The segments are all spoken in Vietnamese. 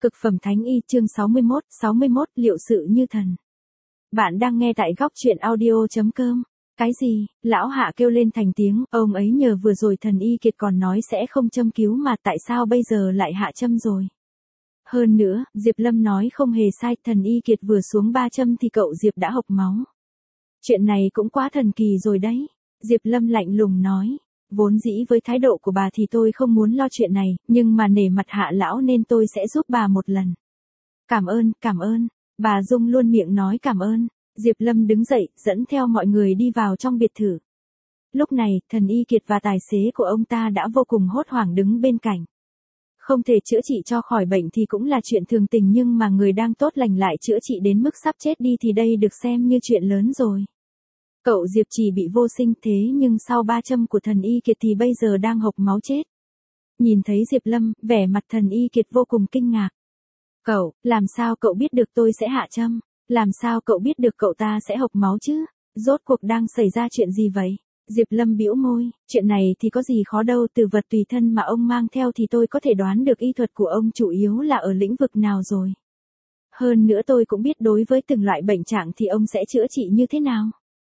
Cực phẩm thánh y chương 61, liệu sự như thần. Bạn đang nghe tại góc truyện audio.com. Cái gì? Lão Hạ kêu lên thành tiếng, ông ấy nhờ vừa rồi thần y kiệt còn nói sẽ không châm cứu mà tại sao bây giờ lại hạ châm rồi. Hơn nữa, Diệp Lâm nói không hề sai, thần y kiệt vừa xuống 3 châm thì cậu Diệp đã hộc máu. Chuyện này cũng quá thần kỳ rồi đấy. Diệp Lâm lạnh lùng nói. Vốn dĩ với thái độ của bà thì tôi không muốn lo chuyện này, nhưng mà nể mặt Hạ lão nên tôi sẽ giúp bà một lần. Cảm ơn. Bà Dung luôn miệng nói cảm ơn. Diệp Lâm đứng dậy, dẫn theo mọi người đi vào trong biệt thự. Lúc này, thần y kiệt và tài xế của ông ta đã vô cùng hốt hoảng đứng bên cạnh. Không thể chữa trị cho khỏi bệnh thì cũng là chuyện thường tình, nhưng mà người đang tốt lành lại chữa trị đến mức sắp chết đi thì đây được xem như chuyện lớn rồi. Cậu Diệp chỉ bị vô sinh thế nhưng sau 3 châm của thần y kiệt thì bây giờ đang hộc máu chết. Nhìn thấy Diệp Lâm, vẻ mặt thần y kiệt vô cùng kinh ngạc. Cậu, làm sao cậu biết được tôi sẽ hạ châm? Làm sao cậu biết được cậu ta sẽ hộc máu chứ? Rốt cuộc đang xảy ra chuyện gì vậy? Diệp Lâm bĩu môi, chuyện này thì có gì khó đâu, từ vật tùy thân mà ông mang theo thì tôi có thể đoán được y thuật của ông chủ yếu là ở lĩnh vực nào rồi. Hơn nữa tôi cũng biết đối với từng loại bệnh trạng thì ông sẽ chữa trị như thế nào.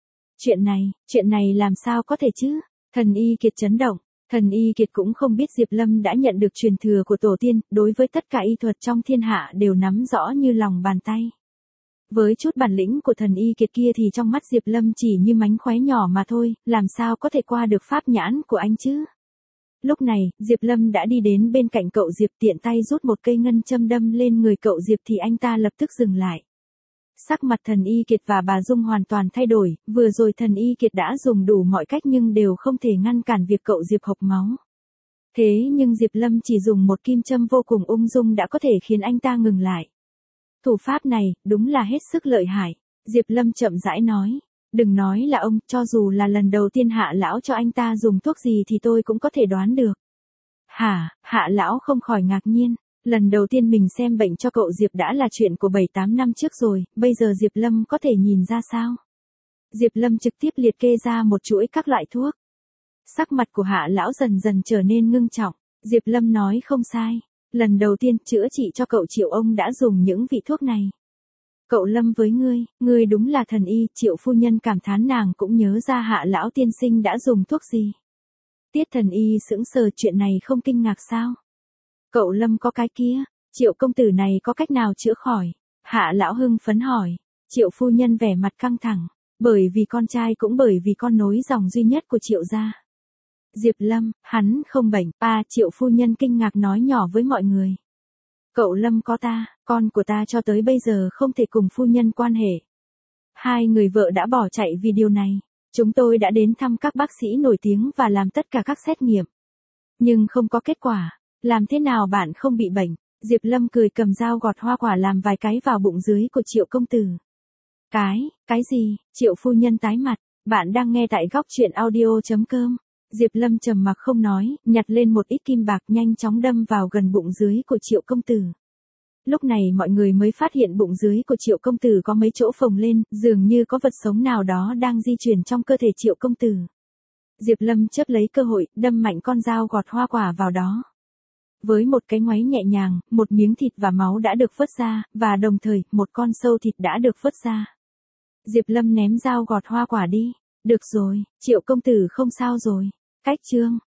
Chuyện này làm sao có thể chứ? Thần y kiệt chấn động. Thần y kiệt cũng không biết Diệp Lâm đã nhận được truyền thừa của tổ tiên, đối với tất cả y thuật trong thiên hạ đều nắm rõ như lòng bàn tay. Với chút bản lĩnh của thần y kiệt kia thì trong mắt Diệp Lâm chỉ như mánh khóe nhỏ mà thôi, làm sao có thể qua được pháp nhãn của anh chứ? Lúc này, Diệp Lâm đã đi đến bên cạnh cậu Diệp, tiện tay rút một cây ngân châm đâm lên người cậu Diệp thì anh ta lập tức dừng lại. Sắc mặt thần y kiệt và bà Dung hoàn toàn thay đổi, vừa rồi thần y kiệt đã dùng đủ mọi cách nhưng đều không thể ngăn cản việc cậu Diệp hộc máu. Thế nhưng Diệp Lâm chỉ dùng một kim châm vô cùng ung dung đã có thể khiến anh ta ngừng lại. Thủ pháp này, đúng là hết sức lợi hại. Diệp Lâm chậm rãi nói. Đừng nói là ông, cho dù là lần đầu tiên Hạ lão cho anh ta dùng thuốc gì thì tôi cũng có thể đoán được. Hả? Hạ lão không khỏi ngạc nhiên. Lần đầu tiên mình xem bệnh cho cậu Diệp đã là chuyện của 7-8 năm trước rồi, bây giờ Diệp Lâm có thể nhìn ra sao? Diệp Lâm trực tiếp liệt kê ra một chuỗi các loại thuốc. Sắc mặt của Hạ lão dần dần trở nên ngưng trọng. Diệp Lâm nói không sai. Lần đầu tiên chữa trị cho cậu Triệu ông đã dùng những vị thuốc này. Cậu Lâm với ngươi đúng là thần y, Triệu phu nhân cảm thán, nàng cũng nhớ ra Hạ lão tiên sinh đã dùng thuốc gì. Tiết thần y sững sờ, chuyện này không kinh ngạc sao? Cậu Lâm có cái kia, Triệu công tử này có cách nào chữa khỏi? Hạ lão hưng phấn hỏi. Triệu phu nhân vẻ mặt căng thẳng, bởi vì con trai cũng bởi vì con nối dòng duy nhất của Triệu gia. Diệp Lâm, hắn không bệnh, Triệu phu nhân kinh ngạc nói nhỏ với mọi người. Cậu Lâm có ta, con của ta cho tới bây giờ không thể cùng phu nhân quan hệ. Hai người vợ đã bỏ chạy vì điều này. Chúng tôi đã đến thăm các bác sĩ nổi tiếng và làm tất cả các xét nghiệm. Nhưng không có kết quả. Làm thế nào bạn không bị bệnh? Diệp Lâm cười cầm dao gọt hoa quả làm vài cái vào bụng dưới của Triệu công tử. Cái gì? Triệu phu nhân tái mặt. Bạn đang nghe tại góc truyện audio.com. Diệp Lâm trầm mặc không nói, nhặt lên một ít kim bạc nhanh chóng đâm vào gần bụng dưới của Triệu công tử. Lúc này mọi người mới phát hiện bụng dưới của Triệu công tử có mấy chỗ phồng lên, dường như có vật sống nào đó đang di chuyển trong cơ thể Triệu công tử. Diệp Lâm chớp lấy cơ hội, đâm mạnh con dao gọt hoa quả vào đó. Với một cái ngoáy nhẹ nhàng, một miếng thịt và máu đã được vớt ra, và đồng thời, một con sâu thịt đã được vớt ra. Diệp Lâm ném dao gọt hoa quả đi. Được rồi, Triệu công tử không sao rồi. Cách chương.